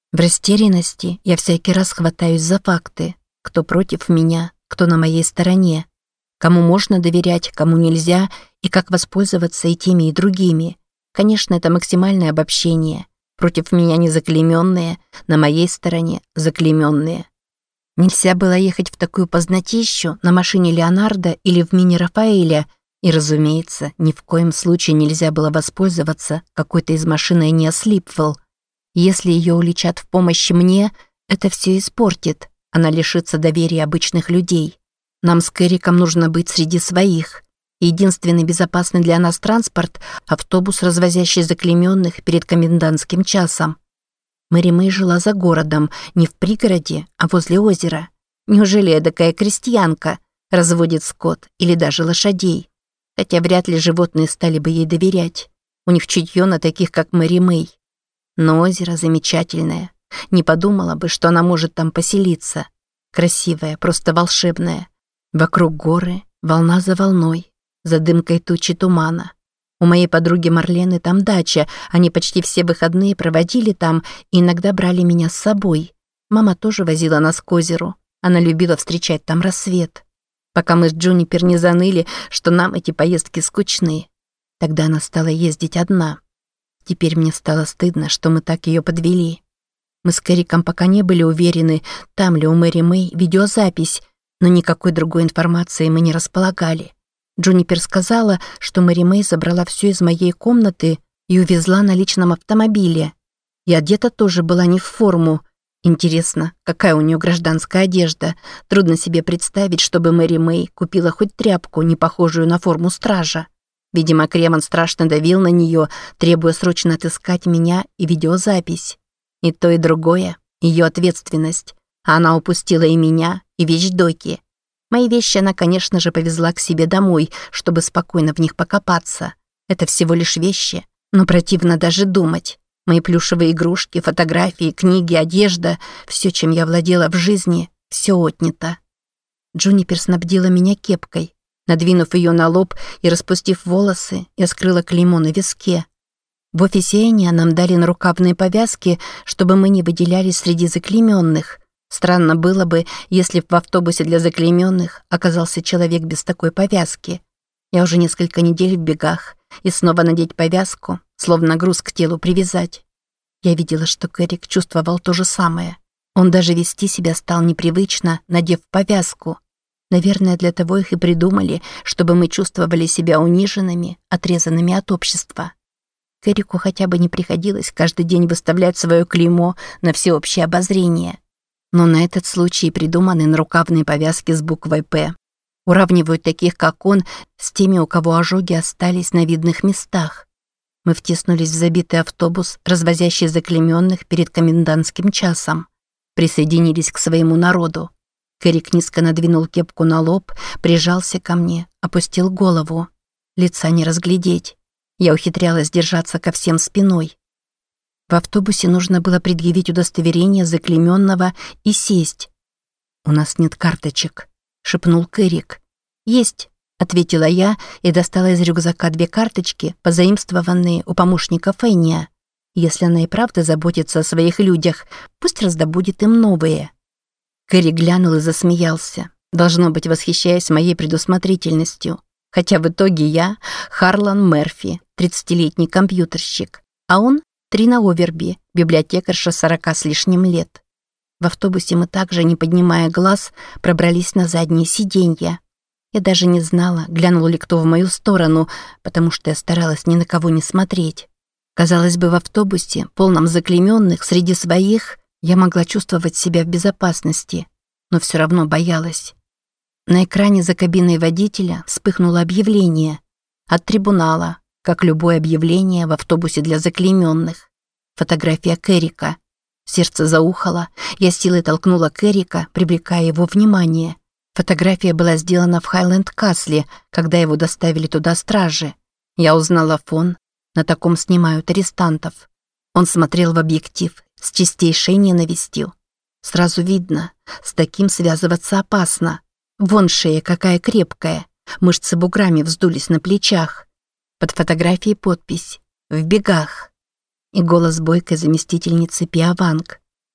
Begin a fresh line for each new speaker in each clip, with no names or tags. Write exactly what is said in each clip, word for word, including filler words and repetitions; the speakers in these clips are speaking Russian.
В растерянности я всякий раз хватаюсь за факты. Кто против меня, кто на моей стороне. Кому можно доверять, кому нельзя, и как воспользоваться и теми, и другими. Конечно, это максимальное обобщение. Против меня не заклейменные, на моей стороне заклейменные. Нельзя было ехать в такую познатищу на машине Леонардо или в мини-Рафаэля, и, разумеется, ни в коем случае нельзя было воспользоваться какой-то из машин Эниа Слипвелл. Если ее уличат в помощи мне, это все испортит. Она лишится доверия обычных людей. Нам с Кэриком нужно быть среди своих. Единственный безопасный для нас транспорт – автобус, развозящий заклейменных перед комендантским часом. Мэри Мэй жила за городом, не в пригороде, а возле озера. Неужели эдакая крестьянка разводит скот или даже лошадей? Хотя вряд ли животные стали бы ей доверять. У них чутье на таких, как Мэри Мэй. Но озеро замечательное. Не подумала бы, что она может там поселиться. Красивое, просто волшебное. Вокруг горы, волна за волной, за дымкой тучи тумана. У моей подруги Марлены там дача, они почти все выходные проводили там и иногда брали меня с собой. Мама тоже возила нас к озеру. Она любила встречать там рассвет. Пока мы с Джунипер не заныли, что нам эти поездки скучны. Тогда она стала ездить одна. Теперь мне стало стыдно, что мы так ее подвели. Мы с Кэриком пока не были уверены, там ли у Мэри Мэй видеозапись, но никакой другой информации мы не располагали. Джунипер сказала, что Мэри Мэй забрала все из моей комнаты и увезла на личном автомобиле. И одета тоже была не в форму. Интересно, какая у нее гражданская одежда? Трудно себе представить, чтобы Мэри Мэй купила хоть тряпку, не похожую на форму стража. Видимо, Кремон страшно давил на нее, требуя срочно отыскать меня и видеозапись. И то, и другое – ее ответственность. А она упустила и меня, и вещдоки. Мои вещи она, конечно же, повезла к себе домой, чтобы спокойно в них покопаться. Это всего лишь вещи, но противно даже думать. Мои плюшевые игрушки, фотографии, книги, одежда – все, чем я владела в жизни, все отнято. Джунипер снабдила меня кепкой. Надвинув ее на лоб и распустив волосы, я скрыла клеймо на виске. В офисе Эниа нам дали нарукавные повязки, чтобы мы не выделялись среди заклейменных. Странно было бы, если в автобусе для заклейменных оказался человек без такой повязки. Я уже несколько недель в бегах, и снова надеть повязку, словно груз к телу привязать. Я видела, что Кэрик чувствовал то же самое. Он даже вести себя стал непривычно, надев повязку. Наверное, для того их и придумали, чтобы мы чувствовали себя униженными, отрезанными от общества. Кэрику хотя бы не приходилось каждый день выставлять свое клеймо на всеобщее обозрение. Но на этот случай придуманы нарукавные повязки с буквой «П». Уравнивают таких, как он, с теми, у кого ожоги остались на видных местах. Мы втиснулись в забитый автобус, развозящий заклейменных перед комендантским часом. Присоединились к своему народу. Кэрик низко надвинул кепку на лоб, прижался ко мне, опустил голову. Лица не разглядеть. Я ухитрялась держаться ко всем спиной. В автобусе нужно было предъявить удостоверение заклейменного и сесть. «У нас нет карточек», — шепнул Кэрик. «Есть», — ответила я и достала из рюкзака две карточки, позаимствованные у помощника Эниа. Если она и правда заботится о своих людях, пусть раздобудет им новые. Кэрик глянул и засмеялся, должно быть, восхищаясь моей предусмотрительностью. Хотя в итоге я Харлан Мерфи, тридцатилетний компьютерщик, а он Трина Оверби, библиотекарша сорока с лишним лет. В автобусе мы также, не поднимая глаз, пробрались на задние сиденья. Я даже не знала, глянул ли кто в мою сторону, потому что я старалась ни на кого не смотреть. Казалось бы, в автобусе, полном заклейменных, среди своих, я могла чувствовать себя в безопасности, но все равно боялась. На экране за кабиной водителя вспыхнуло объявление от трибунала, как любое объявление в автобусе для заклейменных. Фотография Кэрика. Сердце заухало, я силой толкнула Кэрика, привлекая его внимание. Фотография была сделана в Хайленд-Касле, когда его доставили туда стражи. Я узнала фон, на таком снимают арестантов. Он смотрел в объектив с чистейшей ненавистью. Сразу видно, с таким связываться опасно. Вон шея какая крепкая, мышцы буграми вздулись на плечах. Под фотографией подпись «В бегах». И голос бойкой заместительницы Пиаванг.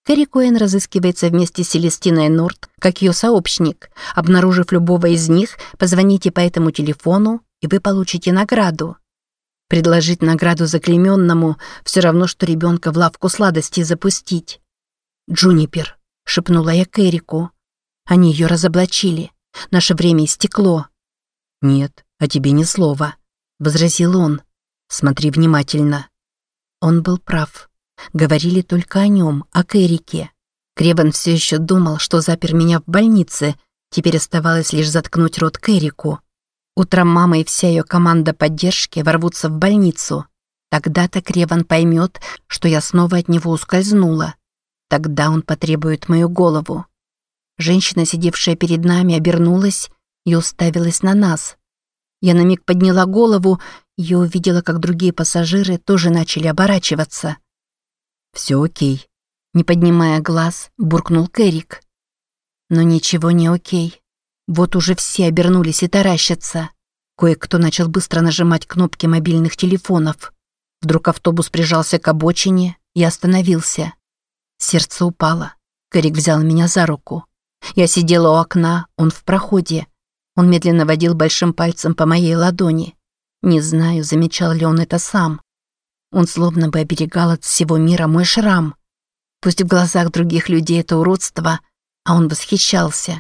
Кэрри Коэн разыскивается вместе с Селестиной Норт, как ее сообщник. Обнаружив любого из них, позвоните по этому телефону, и вы получите награду. Предложить награду заклейменному все равно, что ребенка в лавку сладостей запустить. «Джунипер», — шепнула я Кэрику. «Они ее разоблачили. Наше время истекло». «Нет, о тебе ни слова», — возразил он. «Смотри внимательно». Он был прав. Говорили только о нем, о Кэрике. Креван все еще думал, что запер меня в больнице. Теперь оставалось лишь заткнуть рот Кэрику. Утром мама и вся ее команда поддержки ворвутся в больницу. Тогда-то Креван поймет, что я снова от него ускользнула. Тогда он потребует мою голову. Женщина, сидевшая перед нами, обернулась и уставилась на нас. Я на миг подняла голову и увидела, как другие пассажиры тоже начали оборачиваться. «Все окей», — не поднимая глаз, буркнул Кэрик. Но ничего не окей. Вот уже все обернулись и таращатся. Кое-кто начал быстро нажимать кнопки мобильных телефонов. Вдруг автобус прижался к обочине и остановился. Сердце упало. Кэрик взял меня за руку. Я сидела у окна, он в проходе. Он медленно водил большим пальцем по моей ладони. Не знаю, замечал ли он это сам. Он словно бы оберегал от всего мира мой шрам. Пусть в глазах других людей это уродство, а он восхищался.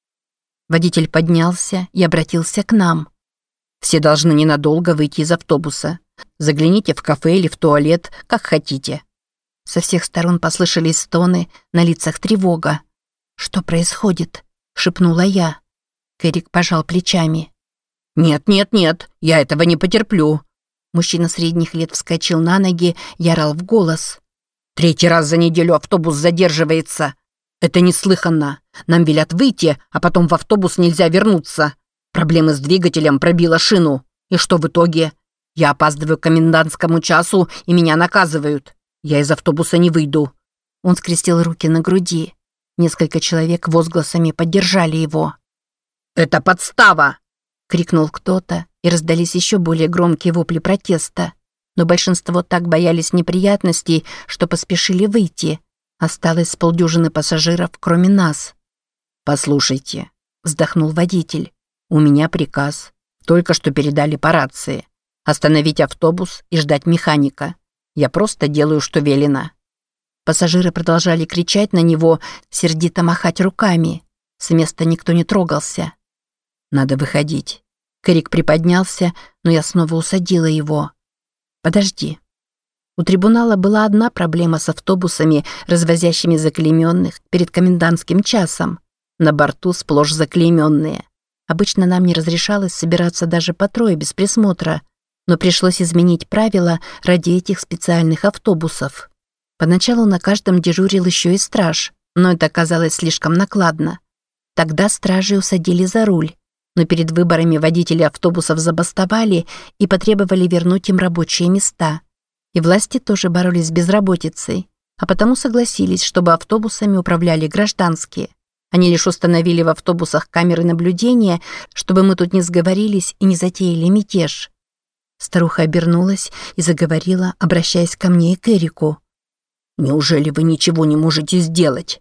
Водитель поднялся и обратился к нам. «Все должны ненадолго выйти из автобуса. Загляните в кафе или в туалет, как хотите». Со всех сторон послышались стоны, на лицах тревога. «Что происходит?» — шепнула я. Кэрик пожал плечами. «Нет, нет, нет, я этого не потерплю». Мужчина средних лет вскочил на ноги и орал в голос. «Третий раз за неделю автобус задерживается. Это неслыханно. Нам велят выйти, а потом в автобус нельзя вернуться. Проблемы с двигателем, пробила шину. И что в итоге? Я опаздываю к комендантскому часу, и меня наказывают. Я из автобуса не выйду». Он скрестил руки на груди. Несколько человек возгласами поддержали его. «Это подстава!» — крикнул кто-то, и раздались еще более громкие вопли протеста. Но большинство так боялись неприятностей, что поспешили выйти. Осталось с полдюжины пассажиров, кроме нас. «Послушайте», — вздохнул водитель, — «у меня приказ. Только что передали по рации. Остановить автобус и ждать механика. Я просто делаю, что велено». Пассажиры продолжали кричать на него, сердито махать руками. С места никто не трогался. «Надо выходить». Кэрик приподнялся, но я снова усадила его. «Подожди». У трибунала была одна проблема с автобусами, развозящими заклейменных перед комендантским часом. На борту сплошь заклейменные. Обычно нам не разрешалось собираться даже по трое без присмотра, но пришлось изменить правила ради этих специальных автобусов. Поначалу на каждом дежурил еще и страж, но это оказалось слишком накладно. Тогда стражи усадили за руль, но перед выборами водители автобусов забастовали и потребовали вернуть им рабочие места. И власти тоже боролись с безработицей, а потому согласились, чтобы автобусами управляли гражданские. Они лишь установили в автобусах камеры наблюдения, чтобы мы тут не сговорились и не затеяли мятеж. Старуха обернулась и заговорила, обращаясь ко мне и к Эрику. «Неужели вы ничего не можете сделать?»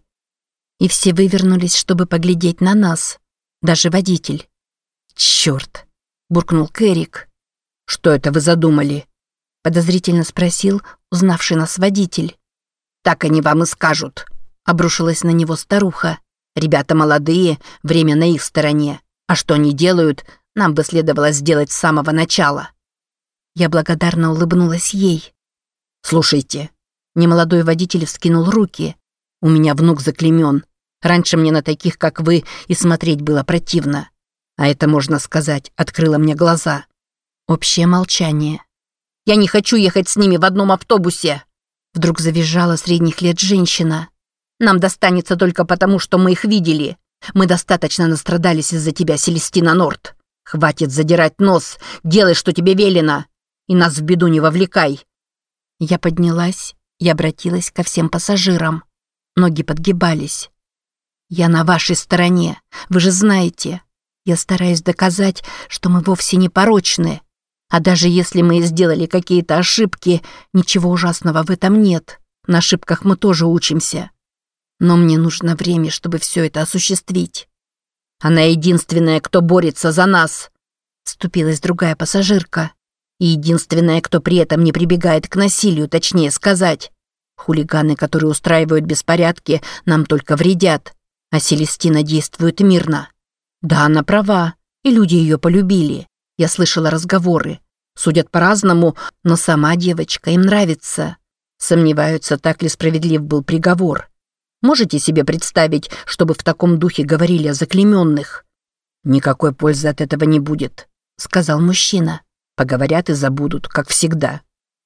И все вывернулись, чтобы поглядеть на нас. Даже водитель. «Черт!» – буркнул Кэрик. «Что это вы задумали?» – подозрительно спросил узнавший нас водитель. «Так они вам и скажут», – обрушилась на него старуха. «Ребята молодые, время на их стороне. А что они делают, нам бы следовало сделать с самого начала». Я благодарно улыбнулась ей. «Слушайте». Немолодой водитель вскинул руки. «У меня внук заклеймен. Раньше мне на таких, как вы, и смотреть было противно. А это, можно сказать, открыло мне глаза». Общее молчание. «Я не хочу ехать с ними в одном автобусе!» Вдруг завизжала средних лет женщина. «Нам достанется только потому, что мы их видели. Мы достаточно настрадались из-за тебя, Селестина Норт. Хватит задирать нос, делай, что тебе велено, и нас в беду не вовлекай». Я поднялась и обратилась ко всем пассажирам. Ноги подгибались. «Я на вашей стороне, вы же знаете. Я стараюсь доказать, что мы вовсе не порочны. А даже если мы и сделали какие-то ошибки, ничего ужасного в этом нет. На ошибках мы тоже учимся. Но мне нужно время, чтобы все это осуществить. Она единственная, кто борется за нас, вступилась другая пассажирка. И единственная, кто при этом не прибегает к насилию, точнее сказать. Хулиганы, которые устраивают беспорядки, нам только вредят. А Селестина действует мирно. Да, она права, и люди ее полюбили. Я слышала разговоры. Судят по-разному, но сама девочка им нравится. Сомневаются, так ли справедлив был приговор. Можете себе представить, чтобы в таком духе говорили о заклейменных? «Никакой пользы от этого не будет», — сказал мужчина. «Поговорят и забудут, как всегда».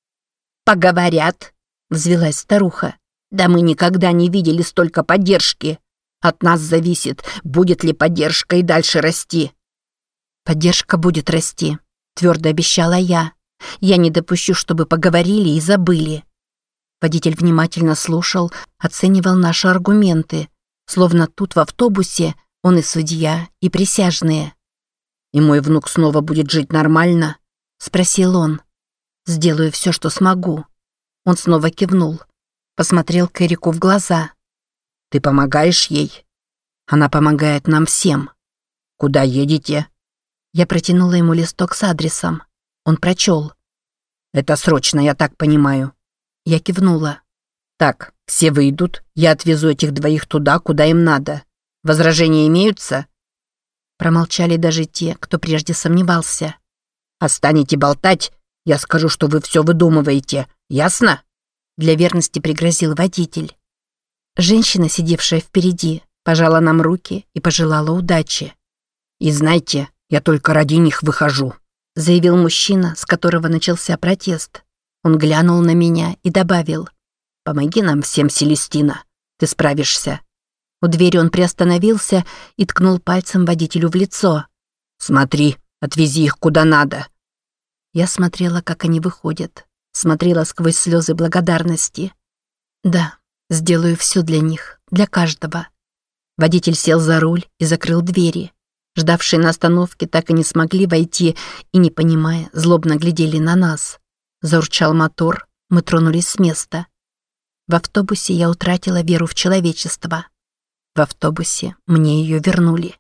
«Поговорят?» — взвилась старуха. «Да мы никогда не видели столько поддержки. От нас зависит, будет ли поддержка и дальше расти». «Поддержка будет расти», — твердо обещала я. «Я не допущу, чтобы поговорили и забыли». Водитель внимательно слушал, оценивал наши аргументы, словно тут в автобусе он и судья, и присяжные. «И мой внук снова будет жить нормально?» — спросил он. «Сделаю все, что смогу». Он снова кивнул, посмотрел к Эрику в глаза. «Ты помогаешь ей?» «Она помогает нам всем». «Куда едете?» Я протянула ему листок с адресом. Он прочел. «Это срочно, я так понимаю». Я кивнула. «Так, все выйдут, я отвезу этих двоих туда, куда им надо. Возражения имеются?» Промолчали даже те, кто прежде сомневался. «А станете болтать, я скажу, что вы все выдумываете. Ясно?» Для верности пригрозил водитель. Женщина, сидевшая впереди, пожала нам руки и пожелала удачи. «И знайте, я только ради них выхожу», — заявил мужчина, с которого начался протест. Он глянул на меня и добавил: «Помоги нам всем, Селестина, ты справишься». У двери он приостановился и ткнул пальцем водителю в лицо. «Смотри, отвези их куда надо». Я смотрела, как они выходят, смотрела сквозь слезы благодарности. «Да, сделаю все для них, для каждого». Водитель сел за руль и закрыл двери. Ждавшие на остановке так и не смогли войти и, не понимая, злобно глядели на нас. Заурчал мотор, мы тронулись с места. В автобусе я утратила веру в человечество. В автобусе мне ее вернули.